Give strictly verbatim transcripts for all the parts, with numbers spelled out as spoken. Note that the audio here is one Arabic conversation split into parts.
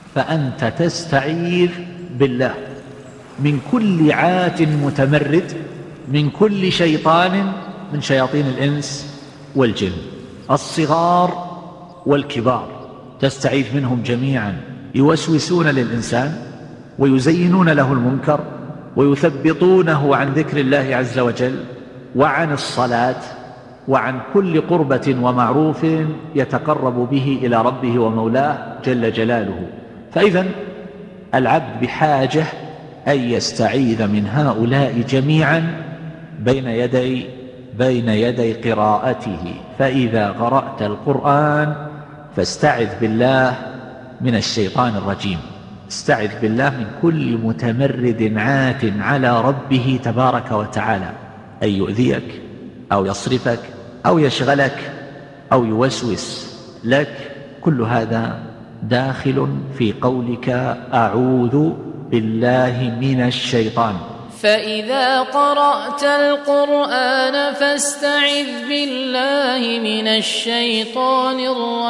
فأنت تستعيذ بالله من كل عات متمرد، من كل شيطان من شياطين الإنس والجن، الصغار والكبار، تستعيذ منهم جميعا، يوسوسون للإنسان ويزينون له المنكر ويثبطونه عن ذكر الله عز وجل وعن الصلاة وعن كل قربة ومعروف يتقرب به إلى ربه ومولاه جل جلاله. فإذا العبد بحاجة أن يستعيذ من هؤلاء جميعا بين يدي بين يدي قراءته. فإذا قرأت القرآن فاستعذ بالله من الشيطان الرجيم، استعذ بالله من كل متمرد عات على ربه تبارك وتعالى أن يؤذيك أو يصرفك أو يشغلك أو يوسوس لك. كل هذا داخل في قولك أعوذ بالله من الشيطان. فإذا قرأت القرآن فاستعذ بالله من الشيطان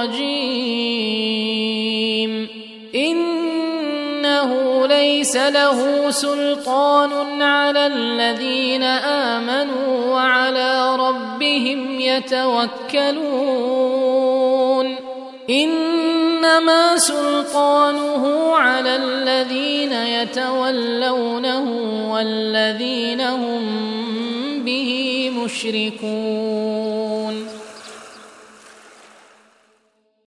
الرجيم. إنه ليس له سلطان على الذين آمنوا وعلى ربهم يتوكلون. إنما سلطانه على الذين يتولونه والذين هم به مشركون.